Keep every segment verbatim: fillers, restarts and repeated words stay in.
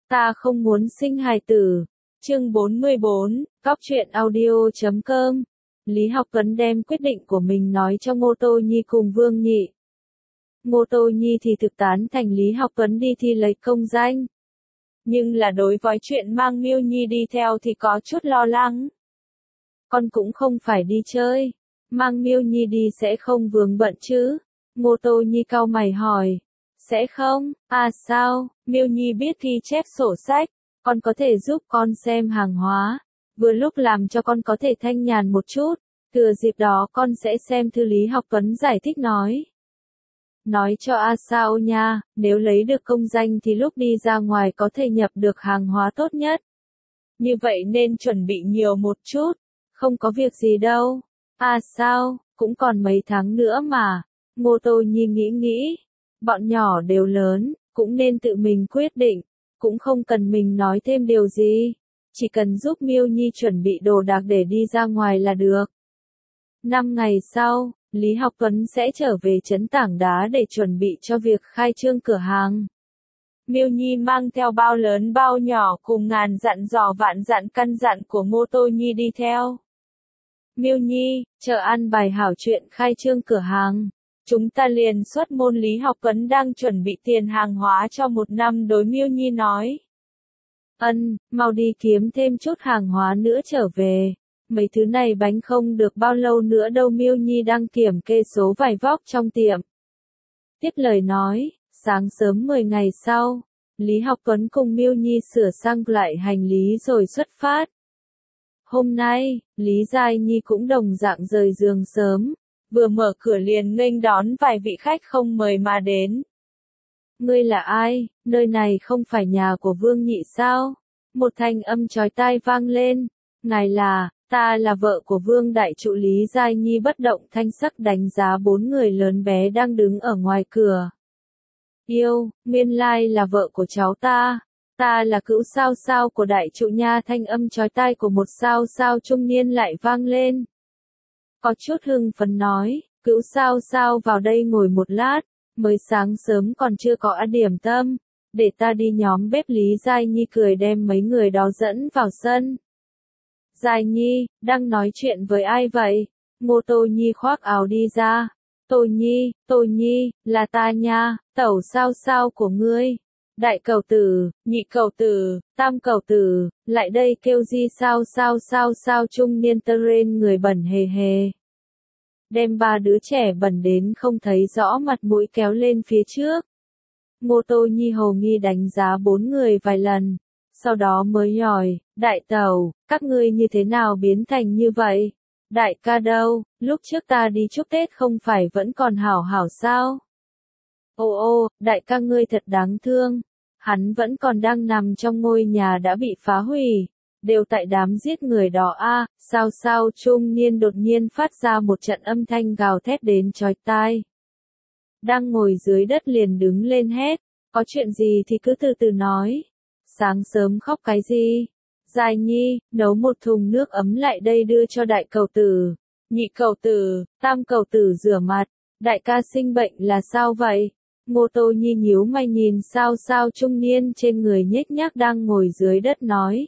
Ta không muốn sinh hài tử. Chương bốn mươi bốn, Cóc truyện audio chấm com. Lý Học Tuấn đem quyết định của mình nói cho Ngô Tô Nhi cùng Vương Nhị. Ngô Tô Nhi thì thực tán thành Lý Học Tuấn đi thi lấy công danh. Nhưng là đối với chuyện mang Miêu Nhi đi theo thì có chút lo lắng. Con cũng không phải đi chơi, mang Miêu Nhi đi sẽ không vướng bận chứ? Ngô Tô Nhi cau mày hỏi. Sẽ không? À sao? Miêu Nhi biết ghi chép sổ sách, con có thể giúp con xem hàng hóa, vừa lúc làm cho con có thể thanh nhàn một chút, thừa dịp đó con sẽ xem thư. Lý Học Tuấn giải thích nói. Nói cho A sao nha, nếu lấy được công danh thì lúc đi ra ngoài có thể nhập được hàng hóa tốt nhất. Như vậy nên chuẩn bị nhiều một chút, không có việc gì đâu. À sao, cũng còn mấy tháng nữa mà. Ngô Tô Nhi nghĩ nghĩ, bọn nhỏ đều lớn, cũng nên tự mình quyết định, cũng không cần mình nói thêm điều gì, chỉ cần giúp Miêu Nhi chuẩn bị đồ đạc để đi ra ngoài là được. Năm ngày sau, Lý Học Tuấn sẽ trở về trấn Tảng Đá để chuẩn bị cho việc khai trương cửa hàng. Miêu Nhi mang theo bao lớn bao nhỏ cùng ngàn dặn dò vạn dặn căn dặn của Ngô Tô Nhi đi theo. Miêu Nhi, chờ ăn bài hảo chuyện khai trương cửa hàng. Chúng ta liền xuất môn. Lý Học Tuấn đang chuẩn bị tiền hàng hóa cho một năm đối Miêu Nhi nói. Ân, mau đi kiếm thêm chút hàng hóa nữa trở về. Mấy thứ này bánh không được bao lâu nữa đâu. Miêu Nhi đang kiểm kê số vải vóc trong tiệm. Tiếp lời nói, sáng sớm mười ngày sau, Lý Học Tuấn cùng Miêu Nhi sửa sang lại hành lý rồi xuất phát. Hôm nay, Lý Giai Nhi cũng đồng dạng rời giường sớm, vừa mở cửa liền nghênh đón vài vị khách không mời mà đến. Ngươi là ai, nơi này không phải nhà của Vương Nhị sao? Một thanh âm chói tai vang lên. Ngài là, ta là vợ của Vương Đại Trụ. Lý Giai Nhi bất động thanh sắc đánh giá bốn người lớn bé đang đứng ở ngoài cửa. Yêu, nguyên lai là vợ của cháu ta. Ta là cữu sao sao của Đại Trụ nha. Thanh âm chói tai của một sao sao trung niên lại vang lên. Có chút hưng phấn nói, cữu sao sao vào đây ngồi một lát, mới sáng sớm còn chưa có ăn điểm tâm, để ta đi nhóm bếp. Lý Giai Nhi cười đem mấy người đó dẫn vào sân. Giai Nhi, đang nói chuyện với ai vậy? Ngô Tô Nhi khoác áo đi ra. Tô Nhi, Tô Nhi, là ta nha, tẩu sao sao của ngươi. Đại cầu tử, nhị cầu tử, tam cầu tử, lại đây kêu gì sao sao sao sao. Trung niên tơ rên người bẩn hề hề. Đem ba đứa trẻ bẩn đến không thấy rõ mặt mũi kéo lên phía trước. Ngô Tô Nhi hồ nghi đánh giá bốn người vài lần, sau đó mới hỏi, đại tẩu, các ngươi như thế nào biến thành như vậy? Đại ca đâu, lúc trước ta đi chúc Tết không phải vẫn còn hảo hảo sao? Ô ô, đại ca ngươi thật đáng thương, hắn vẫn còn đang nằm trong ngôi nhà đã bị phá hủy. Đều tại đám giết người đó a. À, sao sao trung niên đột nhiên phát ra một trận âm thanh gào thét đến chói tai. Đang ngồi dưới đất liền đứng lên hét, có chuyện gì thì cứ từ từ nói. Sáng sớm khóc cái gì? Giai Nhi, nấu một thùng nước ấm lại đây đưa cho đại cầu tử, nhị cầu tử, tam cầu tử rửa mặt. Đại ca sinh bệnh là sao vậy? Ngô Tô Nhi nhíu mày nhìn sao sao trung niên trên người nhếch nhác đang ngồi dưới đất nói.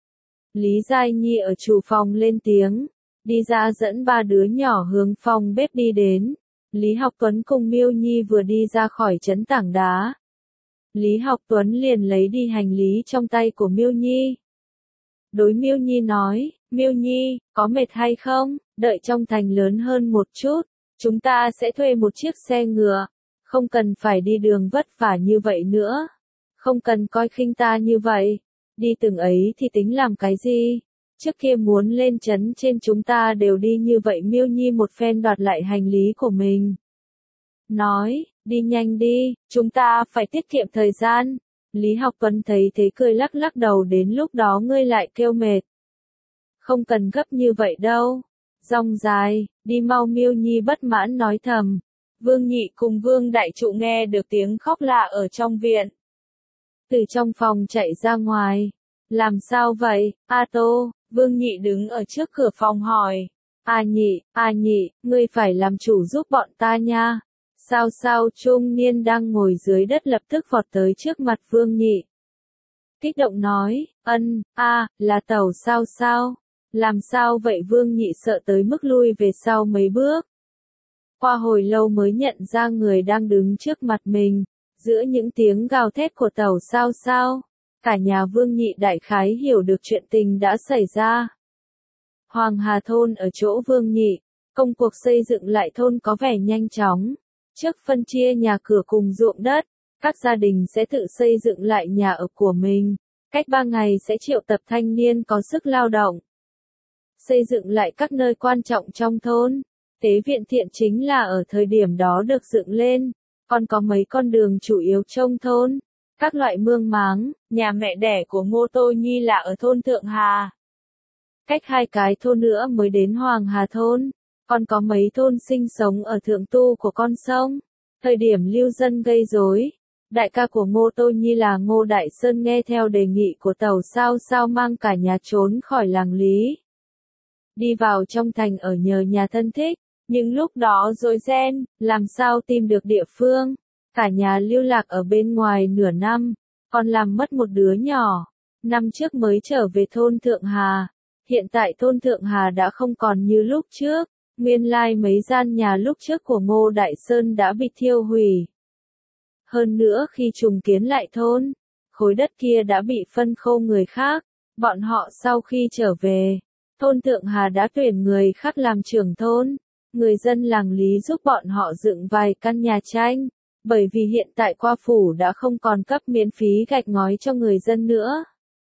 Lý Giai Nhi ở chủ phòng lên tiếng, đi ra dẫn ba đứa nhỏ hướng phòng bếp đi đến. Lý Học Tuấn cùng Miêu Nhi vừa đi ra khỏi trấn Tảng Đá. Lý Học Tuấn liền lấy đi hành lý trong tay của Miêu Nhi. Đối Miêu Nhi nói, Miêu Nhi, có mệt hay không? Đợi trong thành lớn hơn một chút, chúng ta sẽ thuê một chiếc xe ngựa, không cần phải đi đường vất vả như vậy nữa. Không cần coi khinh ta như vậy. Đi từng ấy thì tính làm cái gì? Trước kia muốn lên trấn trên chúng ta đều đi như vậy. Miêu Nhi một phen đoạt lại hành lý của mình. Nói, đi nhanh đi, chúng ta phải tiết kiệm thời gian. Lý Học Tuấn thấy thế cười lắc lắc đầu, đến lúc đó ngươi lại kêu mệt. Không cần gấp như vậy đâu. Dòng dài, đi mau. Miêu Nhi bất mãn nói thầm. Vương Nhị cùng Vương Đại Trụ nghe được tiếng khóc lạ ở trong viện. Từ trong phòng chạy ra ngoài. Làm sao vậy, A Tô? Vương Nhị đứng ở trước cửa phòng hỏi. A Nhị, A Nhị, ngươi phải làm chủ giúp bọn ta nha. Sao sao trung niên đang ngồi dưới đất lập tức vọt tới trước mặt Vương Nhị. kích động nói, ân, a, là Tẩu sao sao? Làm sao vậy? Vương Nhị sợ tới mức lui về sau mấy bước. Qua hồi lâu mới nhận ra người đang đứng trước mặt mình, giữa những tiếng gào thét của Tẩu sao sao. Cả nhà Vương Nhị đại khái hiểu được chuyện tình đã xảy ra. Hoàng Hà thôn ở chỗ Vương Nhị, công cuộc xây dựng lại thôn có vẻ nhanh chóng. Trước phân chia nhà cửa cùng ruộng đất, các gia đình sẽ tự xây dựng lại nhà ở của mình. Cách ba ngày sẽ triệu tập thanh niên có sức lao động. Xây dựng lại các nơi quan trọng trong thôn. Tế viện Thiện chính là ở thời điểm đó được dựng lên. Còn có mấy con đường chủ yếu trong thôn. Các loại mương máng, nhà mẹ đẻ của Ngô Tô Nhi là ở thôn Thượng Hà. Cách hai cái thôn nữa mới đến Hoàng Hà thôn. Còn có mấy thôn sinh sống ở thượng tu của con sông. Thời điểm lưu dân gây rối, đại ca của Ngô Tô Nhi là Ngô Đại Sơn nghe theo đề nghị của Tẩu sao sao mang cả nhà trốn khỏi làng Lý. Đi vào trong thành ở nhờ nhà thân thích, nhưng lúc đó rối ren, làm sao tìm được địa phương. Cả nhà lưu lạc ở bên ngoài nửa năm, còn làm mất một đứa nhỏ. Năm trước mới trở về thôn Thượng Hà. Hiện tại thôn Thượng Hà đã không còn như lúc trước. Nguyên lai mấy gian nhà lúc trước của Ngô Đại Sơn đã bị thiêu hủy. Hơn nữa khi trùng kiến lại thôn, khối đất kia đã bị phân khô người khác. Bọn họ sau khi trở về, thôn Thượng Hà đã tuyển người khác làm trưởng thôn. Người dân làng Lý giúp bọn họ dựng vài căn nhà tranh. Bởi vì hiện tại qua phủ đã không còn cấp miễn phí gạch ngói cho người dân nữa.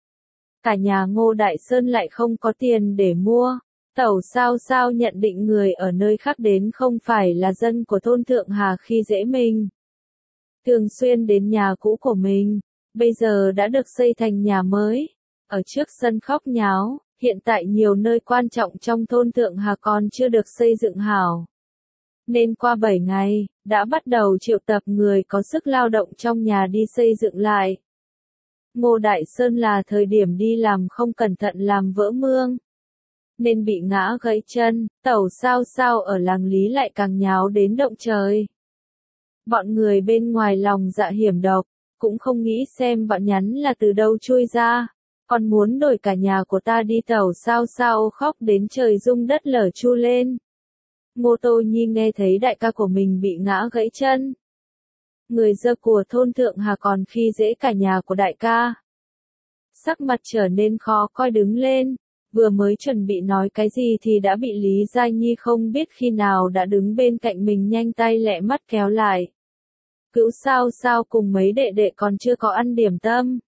Cả nhà Ngô Đại Sơn lại không có tiền để mua. Tẩu sao sao nhận định người ở nơi khác đến không phải là dân của thôn Thượng Hà khi dễ mình. Thường xuyên đến nhà cũ của mình, bây giờ đã được xây thành nhà mới. Ở trước sân khóc nháo, hiện tại nhiều nơi quan trọng trong thôn Thượng Hà còn chưa được xây dựng hảo. Nên qua bảy ngày, đã bắt đầu triệu tập người có sức lao động trong nhà đi xây dựng lại. Ngô Đại Sơn là thời điểm đi làm không cẩn thận làm vỡ mương. Nên bị ngã gãy chân, Tẩu sao sao ở làng Lý lại càng nháo đến động trời. Bọn người bên ngoài lòng dạ hiểm độc, cũng không nghĩ xem bọn nhắn là từ đâu chui ra. Còn muốn đổi cả nhà của ta đi. Tẩu sao sao khóc đến trời rung đất lở chu lên. Ngô Tô Nhi nghe thấy đại ca của mình bị ngã gãy chân. Người dơ của thôn Thượng Hà còn khi dễ cả nhà của đại ca. Sắc mặt trở nên khó coi đứng lên. Vừa mới chuẩn bị nói cái gì thì đã bị Lý Giai Nhi không biết khi nào đã đứng bên cạnh mình nhanh tay lẹ mắt kéo lại. Cữu sao sao cùng mấy đệ đệ còn chưa có ăn điểm tâm.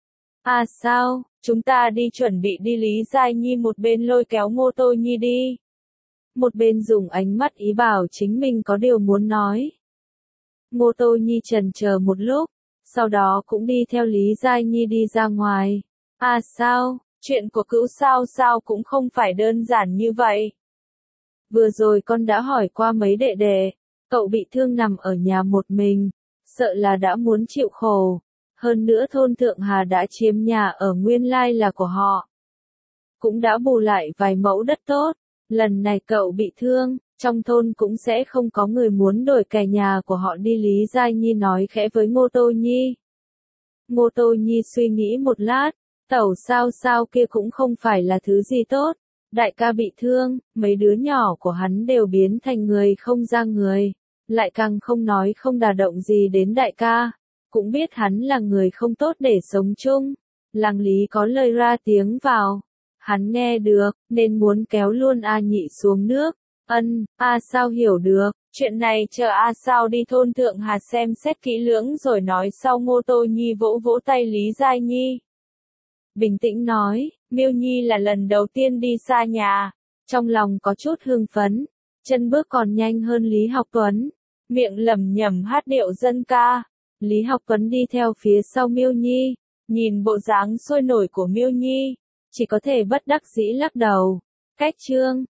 À sao, chúng ta đi chuẩn bị đi. Lý Giai Nhi một bên lôi kéo Ngô Tô Nhi đi. Một bên dùng ánh mắt ý bảo chính mình có điều muốn nói. Ngô Tô Nhi chần chờ một lúc, sau đó cũng đi theo Lý Giai Nhi đi ra ngoài. À sao, chuyện của Cữu sao sao cũng không phải đơn giản như vậy. Vừa rồi con đã hỏi qua mấy đệ đệ, cậu bị thương nằm ở nhà một mình, sợ là đã muốn chịu khổ. Hơn nữa thôn Thượng Hà đã chiếm nhà ở nguyên lai là của họ. Cũng đã bù lại vài mẫu đất tốt. Lần này cậu bị thương, trong thôn cũng sẽ không có người muốn đổi cả nhà của họ đi. Lý Giai Nhi nói khẽ với Ngô Tô Nhi. Ngô Tô Nhi suy nghĩ một lát, Tẩu sao sao kia cũng không phải là thứ gì tốt. Đại ca bị thương, mấy đứa nhỏ của hắn đều biến thành người không ra người. Lại càng không nói không đả động gì đến đại ca. Cũng biết hắn là người không tốt để sống chung. Làng Lý có lời ra tiếng vào. Hắn nghe được, nên muốn kéo luôn A Nhị xuống nước. Ân, A sao hiểu được, chuyện này chờ A sao đi thôn Thượng Hà xem xét kỹ lưỡng rồi nói sau. Ngô Tô Nhi vỗ vỗ tay Lý Giai Nhi. Bình tĩnh nói, Miêu Nhi là lần đầu tiên đi xa nhà. Trong lòng có chút hưng phấn, chân bước còn nhanh hơn Lý Học Tuấn. Miệng lẩm nhẩm hát điệu dân ca. Lý Học Tuấn đi theo phía sau Miêu Nhi, nhìn bộ dáng sôi nổi của Miêu Nhi. Chỉ có thể bất đắc dĩ lắc đầu. Cách chương